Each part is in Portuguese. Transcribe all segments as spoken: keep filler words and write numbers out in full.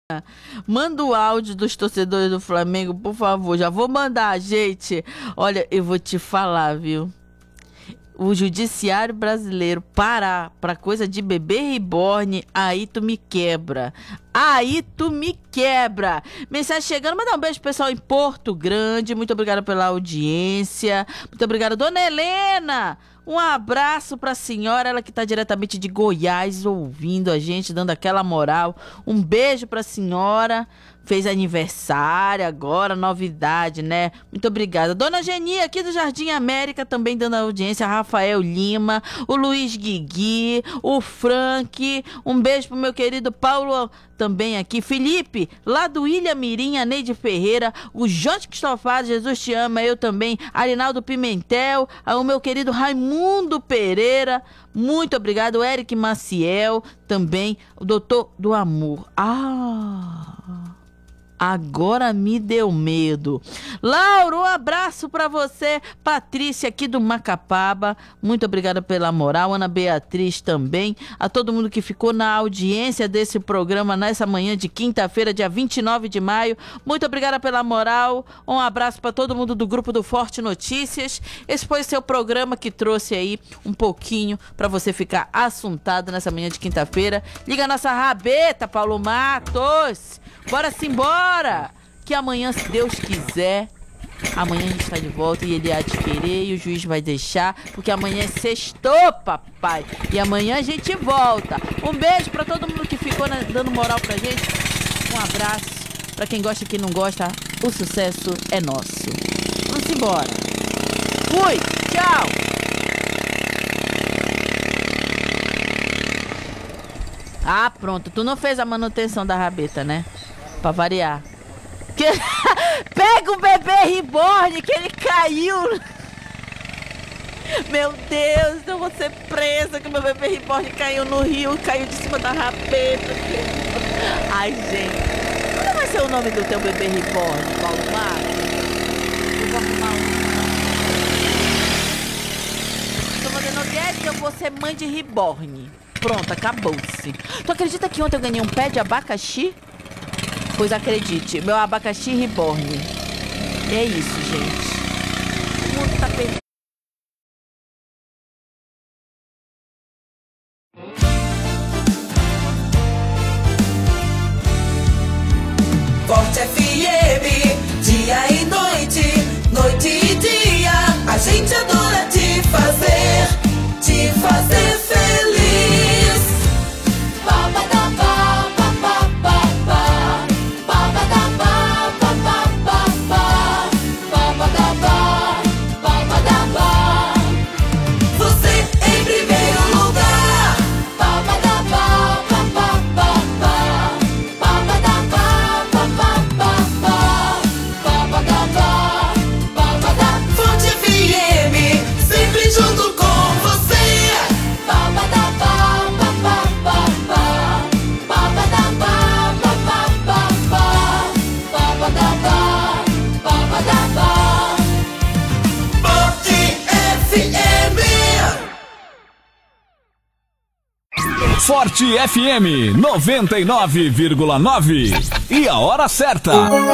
Manda o áudio dos torcedores do Flamengo, por favor. Já vou mandar, gente. Olha, eu vou te falar, viu? O judiciário brasileiro parar pra coisa de bebê reborn, aí tu me quebra. Aí tu me quebra. Mensagem chegando, mandar um beijo pro pessoal em Porto Grande. Muito obrigada pela audiência. Muito obrigada, dona Helena. Um abraço pra senhora, ela que tá diretamente de Goiás, ouvindo a gente, dando aquela moral. Um beijo pra senhora. Fez aniversário agora, novidade, né? Muito obrigada. Dona Geni, aqui do Jardim América, também dando audiência. Rafael Lima, o Luiz Guigui, o Frank. Um beijo pro meu querido Paulo, também aqui. Felipe, lá do Ilha Mirim, a Neide Ferreira. O Jorge Cristofado, Jesus te ama, eu também. Arinaldo Pimentel, o meu querido Raimundo Pereira. Muito obrigado. O Eric Maciel, também. O Doutor do Amor. Ah... Agora me deu medo. Lauro, um abraço pra você. Patrícia aqui do Macapaba, muito obrigada pela moral. Ana Beatriz também. A todo mundo que ficou na audiência desse programa nessa manhã de quinta-feira, dia vinte e nove de maio. Muito obrigada pela moral. Um abraço pra todo mundo do grupo do Forte Notícias. Esse foi o seu programa que trouxe aí um pouquinho pra você ficar assuntado nessa manhã de quinta-feira. Liga a nossa rabeta, Paulo Matos. Bora simbora, que amanhã, se Deus quiser, amanhã a gente está de volta e ele há de querer e o juiz vai deixar, porque amanhã é sextou, papai, e amanhã a gente volta. Um beijo para todo mundo que ficou na, dando moral pra gente, um abraço, para quem gosta e quem não gosta, o sucesso é nosso. Vamos embora. Fui, tchau. Ah, pronto, tu não fez a manutenção da rabeta, né? Pra variar. Que... Pega o bebê reborn que ele caiu. Meu Deus, eu vou ser presa que o meu bebê reborn caiu no rio, caiu de cima da rabeta. Ai, gente. Qual vai ser o nome do teu bebê reborn, Paulo Marcos? Eu vou arrumar um. Tô mandando Guedes, eu vou ser mãe de reborn. Pronto, acabou-se. Tu acredita que ontem eu ganhei um pé de abacaxi? Pois acredite, meu abacaxi reborn. É isso, gente. O mundo tá perdido. Forte F M, dia e noite, noite e dia. A gente adora te fazer, te fazer feliz. Forte F M noventa e nove vírgula nove e a hora certa.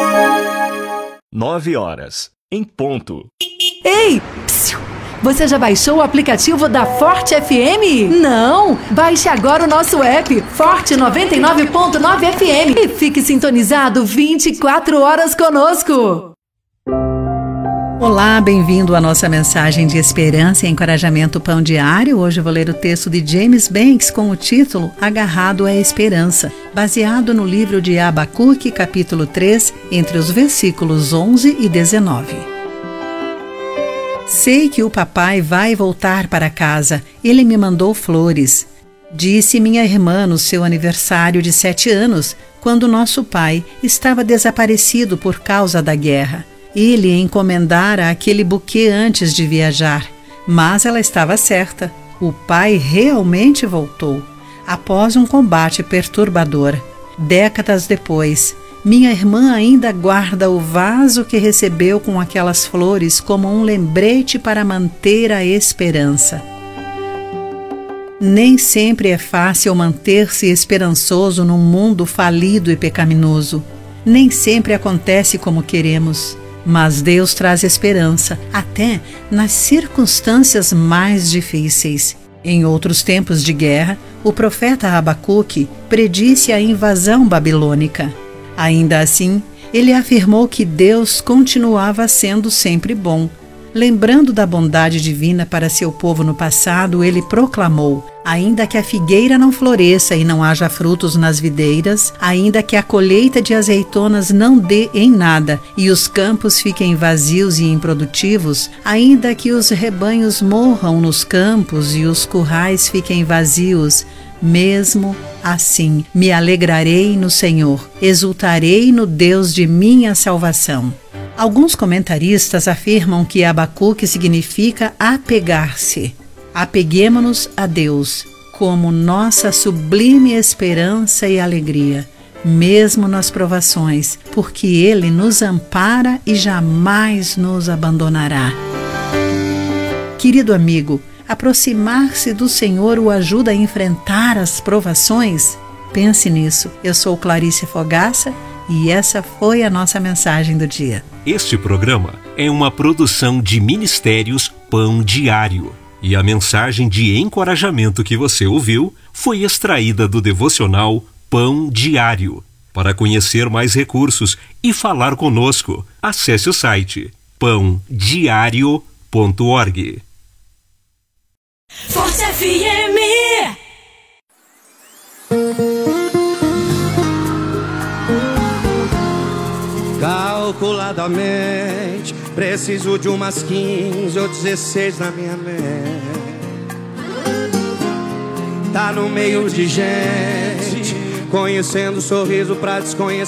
Nove horas em ponto. Ei! Psiu. Você já baixou o aplicativo da Forte F M? Não! Baixe agora o nosso app Forte noventa e nove ponto nove F M e fique sintonizado vinte e quatro horas conosco. Olá, bem-vindo à nossa mensagem de esperança e encorajamento Pão Diário. Hoje eu vou ler o texto de James Banks com o título Agarrado à Esperança, baseado no livro de Abacuque, capítulo três, entre os versículos onze e dezenove. Sei que o papai vai voltar para casa. Ele me mandou flores. Disse minha irmã no seu aniversário de sete anos, quando nosso pai estava desaparecido por causa da guerra. Ele encomendara aquele buquê antes de viajar, mas ela estava certa. O pai realmente voltou, após um combate perturbador. Décadas depois, minha irmã ainda guarda o vaso que recebeu com aquelas flores como um lembrete para manter a esperança. Nem sempre é fácil manter-se esperançoso num mundo falido e pecaminoso. Nem sempre acontece como queremos, mas Deus traz esperança, até nas circunstâncias mais difíceis. Em outros tempos de guerra, o profeta Abacuque predisse a invasão babilônica. Ainda assim, ele afirmou que Deus continuava sendo sempre bom. Lembrando da bondade divina para seu povo no passado, ele proclamou: ainda que a figueira não floresça e não haja frutos nas videiras, ainda que a colheita de azeitonas não dê em nada e os campos fiquem vazios e improdutivos, ainda que os rebanhos morram nos campos e os currais fiquem vazios, mesmo assim me alegrarei no Senhor, exultarei no Deus de minha salvação. Alguns comentaristas afirmam que Abacuque significa apegar-se. Apeguemo-nos a Deus como nossa sublime esperança e alegria, mesmo nas provações, porque Ele nos ampara e jamais nos abandonará. Querido amigo, aproximar-se do Senhor o ajuda a enfrentar as provações? Pense nisso. Eu sou Clarice Fogaça e essa foi a nossa mensagem do dia. Este programa é uma produção de Ministérios Pão Diário. E a mensagem de encorajamento que você ouviu foi extraída do devocional Pão Diário. Para conhecer mais recursos e falar conosco, acesse o site pão diário ponto org. Forte F M. Calculadamente, preciso de umas quinze ou dezesseis na minha mente. Tá no meio de gente, conhecendo o sorriso pra desconhecer.